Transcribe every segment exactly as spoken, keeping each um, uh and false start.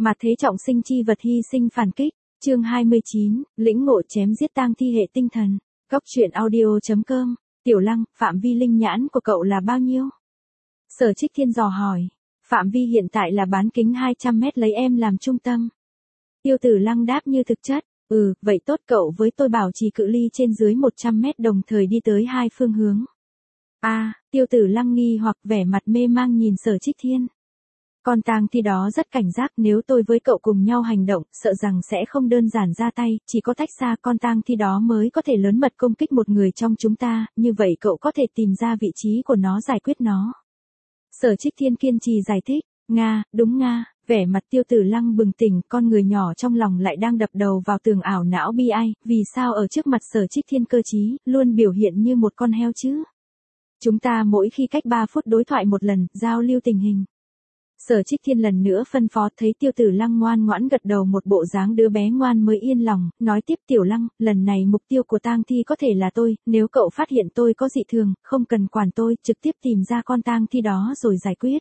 Mà thế trọng sinh chi vật hy sinh phản kích. Chương hai mươi chín, lĩnh ngộ chém giết tang thi hệ tinh thần. Góc truyện audio.com. Tiểu Lăng, phạm vi linh nhãn của cậu là bao nhiêu? Sở Trích Thiên dò hỏi. Phạm vi hiện tại là bán kính hai trăm mét lấy em làm trung tâm. Tiêu Tử Lăng đáp như thực chất. Ừ, vậy tốt, cậu với tôi bảo trì cự ly trên dưới một trăm mét đồng thời đi tới hai phương hướng. A, à, Tiêu Tử Lăng nghi hoặc vẻ mặt mê mang nhìn Sở Trích Thiên. Con tang thi đó rất cảnh giác, nếu tôi với cậu cùng nhau hành động, sợ rằng sẽ không đơn giản ra tay, chỉ có tách xa con tang thi đó mới có thể lớn mật công kích một người trong chúng ta, như vậy cậu có thể tìm ra vị trí của nó giải quyết nó. Sở Trích Thiên kiên trì giải thích. Nga, đúng Nga. Vẻ mặt Tiêu Tử Lăng bừng tỉnh, con người nhỏ trong lòng lại đang đập đầu vào tường ảo não bi ai, vì sao ở trước mặt Sở Trích Thiên cơ trí, luôn biểu hiện như một con heo chứ? Chúng ta mỗi khi cách ba phút đối thoại một lần, giao lưu tình hình. Sở Trích Thiên lần nữa phân phó, thấy Tiêu Tử Lăng ngoan ngoãn gật đầu một bộ dáng đứa bé ngoan mới yên lòng, nói tiếp. Tiểu Lăng, lần này mục tiêu của tang thi có thể là tôi, nếu cậu phát hiện tôi có dị thường, không cần quản tôi, trực tiếp tìm ra con tang thi đó rồi giải quyết.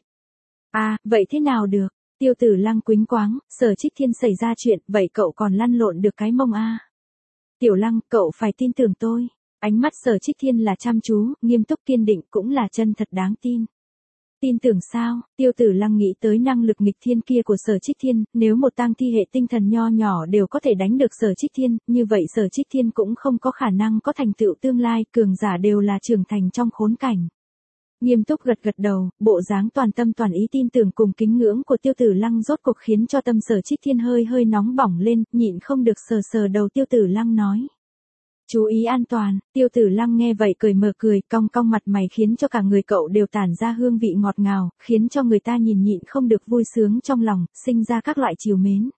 À, vậy thế nào được? Tiêu Tử Lăng quýnh quáng, Sở Trích Thiên xảy ra chuyện, vậy cậu còn lăn lộn được cái mông a? Tiểu Lăng, cậu phải tin tưởng tôi. Ánh mắt Sở Trích Thiên là chăm chú, nghiêm túc kiên định, cũng là chân thật đáng tin. Tin tưởng sao? Tiêu Tử Lăng nghĩ tới năng lực nghịch thiên kia của Sở Trích Thiên, nếu một tang thi hệ tinh thần nho nhỏ đều có thể đánh được Sở Trích Thiên, như vậy Sở Trích Thiên cũng không có khả năng có thành tựu tương lai, cường giả đều là trưởng thành trong khốn cảnh. Nghiêm túc gật gật đầu, bộ dáng toàn tâm toàn ý tin tưởng cùng kính ngưỡng của Tiêu Tử Lăng rốt cuộc khiến cho tâm Sở Trích Thiên hơi hơi nóng bỏng lên, nhịn không được sờ sờ đầu Tiêu Tử Lăng nói. Chú ý an toàn. Tiêu Tử Lăng nghe vậy cười mờ cười, cong cong mặt mày khiến cho cả người cậu đều tản ra hương vị ngọt ngào, khiến cho người ta nhìn nhịn không được vui sướng trong lòng, sinh ra các loại trìu mến.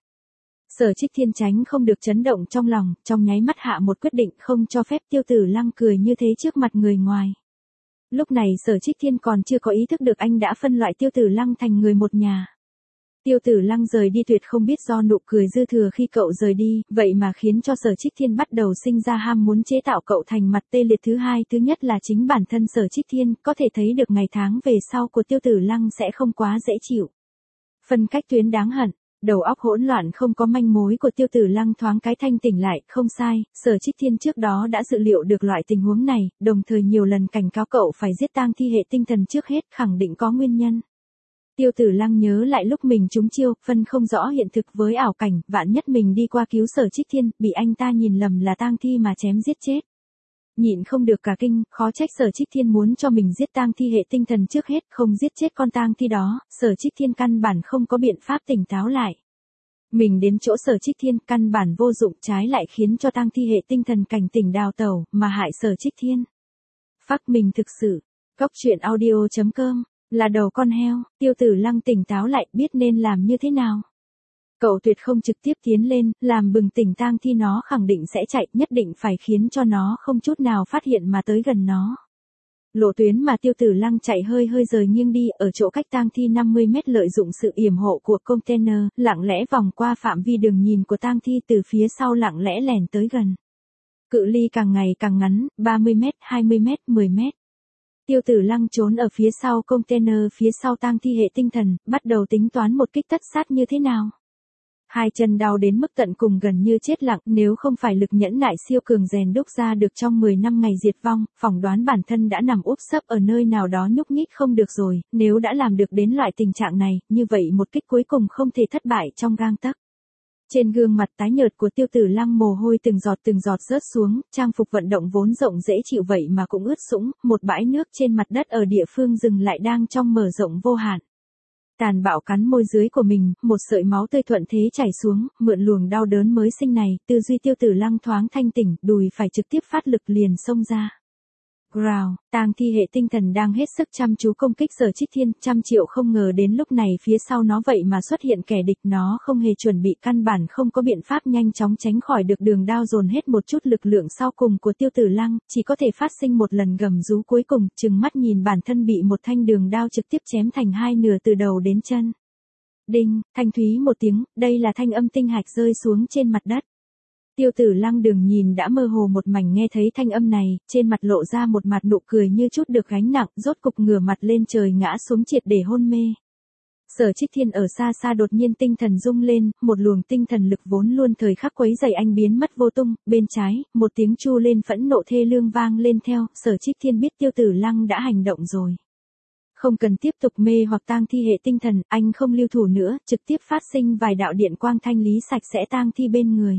Sở Trích Thiên tránh không được chấn động trong lòng, trong nháy mắt hạ một quyết định không cho phép Tiêu Tử Lăng cười như thế trước mặt người ngoài. Lúc này Sở Trích Thiên còn chưa có ý thức được anh đã phân loại Tiêu Tử Lăng thành người một nhà. Tiêu Tử Lăng rời đi tuyệt không biết do nụ cười dư thừa khi cậu rời đi, vậy mà khiến cho Sở Trích Thiên bắt đầu sinh ra ham muốn chế tạo cậu thành mặt tê liệt. Thứ hai, thứ nhất là chính bản thân Sở Trích Thiên, có thể thấy được ngày tháng về sau của Tiêu Tử Lăng sẽ không quá dễ chịu. Phân cách tuyến đáng hận. Đầu óc hỗn loạn không có manh mối của Tiêu Tử Lăng thoáng cái thanh tỉnh lại, không sai, Sở Trích Thiên trước đó đã dự liệu được loại tình huống này, đồng thời nhiều lần cảnh cáo cậu phải giết tang thi hệ tinh thần trước hết, khẳng định có nguyên nhân. Tiêu Tử Lăng nhớ lại lúc mình trúng chiêu, phân không rõ hiện thực với ảo cảnh, vạn nhất mình đi qua cứu Sở Trích Thiên, bị anh ta nhìn lầm là tang thi mà chém giết chết. Nhịn không được cả kinh, khó trách Sở Trích Thiên muốn cho mình giết tang thi hệ tinh thần trước hết, không giết chết con tang thi đó, Sở Trích Thiên căn bản không có biện pháp tỉnh táo lại. Mình đến chỗ Sở Trích Thiên, căn bản vô dụng, trái lại khiến cho tang thi hệ tinh thần cảnh tỉnh đào tẩu, mà hại Sở Trích Thiên. Phắc mình thực sự. Góc truyện audio.com. Là đầu con heo. Tiêu Tử Lăng tỉnh táo lại, biết nên làm như thế nào. Cậu tuyệt không trực tiếp tiến lên, làm bừng tỉnh tang thi, nó khẳng định sẽ chạy, nhất định phải khiến cho nó không chút nào phát hiện mà tới gần nó. Lộ tuyến mà Tiêu Tử Lăng chạy hơi hơi rời nghiêng đi, ở chỗ cách tang thi năm mươi mét, lợi dụng sự yểm hộ của container, lặng lẽ vòng qua phạm vi đường nhìn của tang thi, từ phía sau lặng lẽ lèn tới gần. Cự ly càng ngày càng ngắn, ba mươi mét, hai mươi mét, mười mét. Tiêu Tử Lăng trốn ở phía sau container, phía sau tang thi hệ tinh thần, bắt đầu tính toán một kích tất sát như thế nào. Hai chân đau đến mức tận cùng, gần như chết lặng, nếu không phải lực nhẫn nại siêu cường rèn đúc ra được trong mười năm ngày diệt vong, phỏng đoán bản thân đã nằm úp sấp ở nơi nào đó nhúc nhích không được rồi, nếu đã làm được đến loại tình trạng này, như vậy một kích cuối cùng không thể thất bại trong gang tấc. Trên gương mặt tái nhợt của Tiêu Tử Lăng mồ hôi từng giọt từng giọt rớt xuống, trang phục vận động vốn rộng dễ chịu vậy mà cũng ướt sũng, một bãi nước trên mặt đất ở địa phương dừng lại đang trong mở rộng vô hạn. Tàn bạo cắn môi dưới của mình, một sợi máu tươi thuận thế chảy xuống, mượn luồng đau đớn mới sinh này, tư duy Tiêu Tử Lăng thoáng thanh tỉnh, đùi phải trực tiếp phát lực liền xông ra. Growl, tang thi hệ tinh thần đang hết sức chăm chú công kích Sở Trích Thiên, trăm triệu không ngờ đến lúc này phía sau nó vậy mà xuất hiện kẻ địch, nó không hề chuẩn bị, căn bản không có biện pháp nhanh chóng tránh khỏi được đường đao dồn hết một chút lực lượng sau cùng của Tiêu Tử Lăng, chỉ có thể phát sinh một lần gầm rú cuối cùng, trừng mắt nhìn bản thân bị một thanh đường đao trực tiếp chém thành hai nửa từ đầu đến chân. Đinh, thanh thúy một tiếng, đây là thanh âm tinh hạch rơi xuống trên mặt đất. Tiêu Tử Lăng đừng nhìn đã mơ hồ một mảnh nghe thấy thanh âm này, trên mặt lộ ra một mặt nụ cười như chút được gánh nặng, rốt cục ngửa mặt lên trời ngã xuống triệt để hôn mê. Sở Trích Thiên ở xa xa đột nhiên tinh thần rung lên, một luồng tinh thần lực vốn luôn thời khắc quấy rầy anh biến mất vô tung, bên trái, một tiếng chu lên phẫn nộ thê lương vang lên theo, Sở Trích Thiên biết Tiêu Tử Lăng đã hành động rồi. Không cần tiếp tục mê hoặc tang thi hệ tinh thần, anh không lưu thủ nữa, trực tiếp phát sinh vài đạo điện quang thanh lý sạch sẽ tang thi bên người.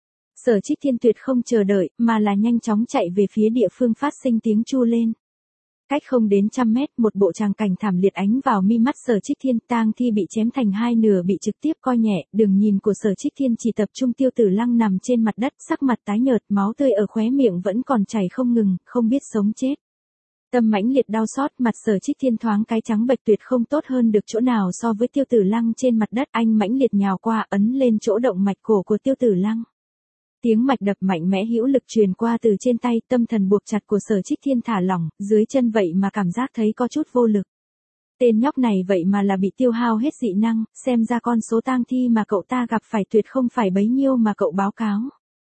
Sở Trích Thiên tuyệt không chờ đợi, mà là nhanh chóng chạy về phía địa phương phát sinh tiếng chu lên. Cách không đến trăm mét, một bộ tràng cảnh thảm liệt ánh vào mi mắt Sở Trích Thiên, tang thi bị chém thành hai nửa bị trực tiếp coi nhẹ, đường nhìn của Sở Trích Thiên chỉ tập trung Tiêu Tử Lăng nằm trên mặt đất, sắc mặt tái nhợt, máu tươi ở khóe miệng vẫn còn chảy không ngừng, không biết sống chết. Tâm mãnh liệt đau xót, mặt Sở Trích Thiên thoáng cái trắng bệch tuyệt không tốt hơn được chỗ nào so với Tiêu Tử Lăng trên mặt đất, anh mãnh liệt nhào qua ấn lên chỗ động mạch cổ của Tiêu Tử Lăng. Tiếng mạch đập mạnh mẽ hữu lực truyền qua từ trên tay, tâm thần buộc chặt của Sở Trích Thiên thả lỏng, dưới chân vậy mà cảm giác thấy có chút vô lực. Tên nhóc này vậy mà là bị tiêu hao hết dị năng, xem ra con số tang thi mà cậu ta gặp phải tuyệt không phải bấy nhiêu mà cậu báo cáo.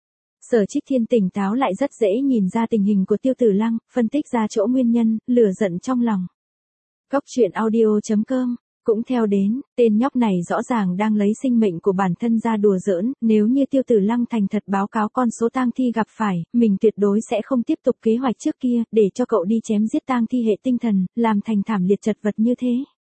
Sở Trích Thiên tỉnh táo lại rất dễ nhìn ra tình hình của Tiêu Tử Lăng, phân tích ra chỗ nguyên nhân, lửa giận trong lòng. Cốc truyện audio chấm com cũng theo đến, tên nhóc này rõ ràng đang lấy sinh mệnh của bản thân ra đùa giỡn, nếu như Tiêu Tử Lăng thành thật báo cáo con số tang thi gặp phải, mình tuyệt đối sẽ không tiếp tục kế hoạch trước kia, để cho cậu đi chém giết tang thi hệ tinh thần, làm thành thảm liệt chật vật như thế.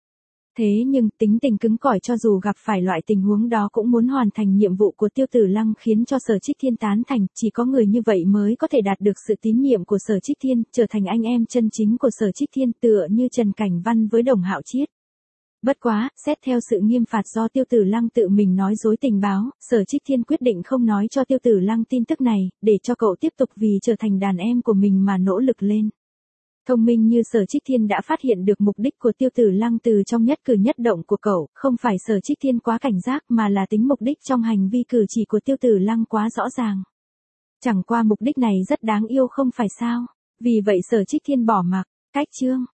Thế nhưng, tính tình cứng cỏi cho dù gặp phải loại tình huống đó cũng muốn hoàn thành nhiệm vụ của Tiêu Tử Lăng khiến cho Sở Trích Thiên tán thành, chỉ có người như vậy mới có thể đạt được sự tín nhiệm của Sở Trích Thiên, trở thành anh em chân chính của Sở Trích Thiên tựa như Trần Cảnh Văn với Đồng Hạo Chiết. Bất quá, xét theo sự nghiêm phạt do Tiêu Tử Lăng tự mình nói dối tình báo, Sở Trích Thiên quyết định không nói cho Tiêu Tử Lăng tin tức này, để cho cậu tiếp tục vì trở thành đàn em của mình mà nỗ lực lên. Thông minh như Sở Trích Thiên đã phát hiện được mục đích của Tiêu Tử Lăng từ trong nhất cử nhất động của cậu, không phải Sở Trích Thiên quá cảnh giác mà là tính mục đích trong hành vi cử chỉ của Tiêu Tử Lăng quá rõ ràng. Chẳng qua mục đích này rất đáng yêu không phải sao, vì vậy Sở Trích Thiên bỏ mặc, cách chương.